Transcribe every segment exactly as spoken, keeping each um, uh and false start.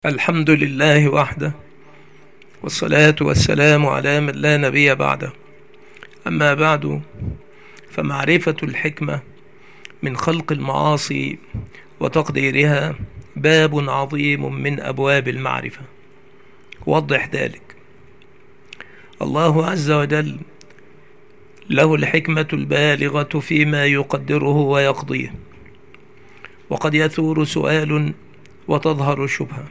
الحمد لله وحده، والصلاة والسلام على من لا نبي بعده. أما بعد، فمعرفة الحكمة من خلق المعاصي وتقديرها باب عظيم من أبواب المعرفة. وضح ذلك. الله عز وجل له الحكمة البالغة فيما يقدره ويقضيه، وقد يثور سؤال وتظهر شبهة: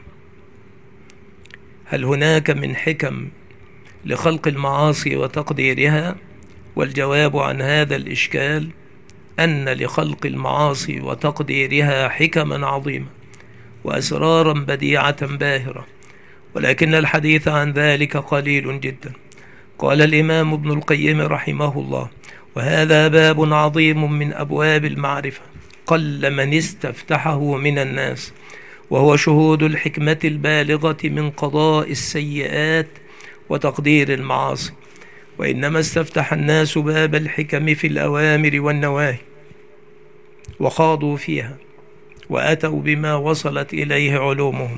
هل هناك من حكم لخلق المعاصي وتقديرها؟ والجواب عن هذا الإشكال أن لخلق المعاصي وتقديرها حكما عظيمة وأسرارا بديعة باهرة، ولكن الحديث عن ذلك قليل جدا. قال الإمام ابن القيم رحمه الله: وهذا باب عظيم من أبواب المعرفة قل من استفتحه من الناس، وهو شهود الحكمة البالغة من قضاء السيئات وتقدير المعاصي. وإنما استفتح الناس باب الحكم في الأوامر والنواهي وخاضوا فيها وأتوا بما وصلت إليه علومهم،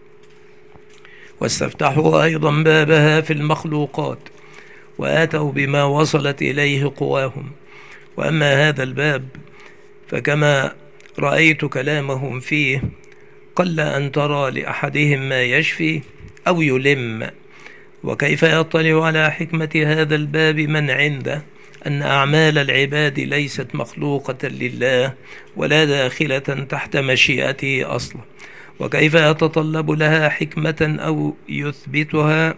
واستفتحوا أيضا بابها في المخلوقات وأتوا بما وصلت إليه قواهم. وأما هذا الباب فكما رأيت كلامهم فيه قل أن ترى لأحدهم ما يشفي أو يلم. وكيف يطلع على حكمة هذا الباب من عنده أن أعمال العباد ليست مخلوقة لله ولا داخلة تحت مشيئته أصلا؟ وكيف يتطلب لها حكمة أو يثبتها؟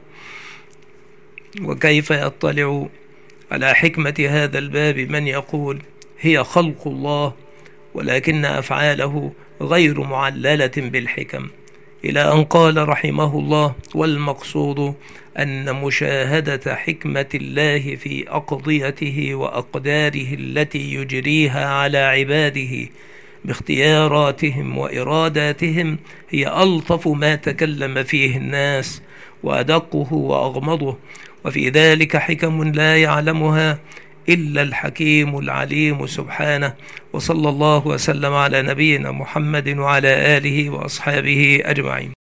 وكيف يطلع على حكمة هذا الباب من يقول هي خلق الله ولكن أفعاله غير معللة بالحكم؟ إلى أن قال رحمه الله: والمقصود أن مشاهدة حكمة الله في أقضيته وأقداره التي يجريها على عباده باختياراتهم وإراداتهم هي ألطف ما تكلم فيه الناس وأدقه وأغمضه، وفي ذلك حكم لا يعلمها إلا الحكيم العليم سبحانه. وصلى الله وسلم على نبينا محمد وعلى آله وأصحابه أجمعين.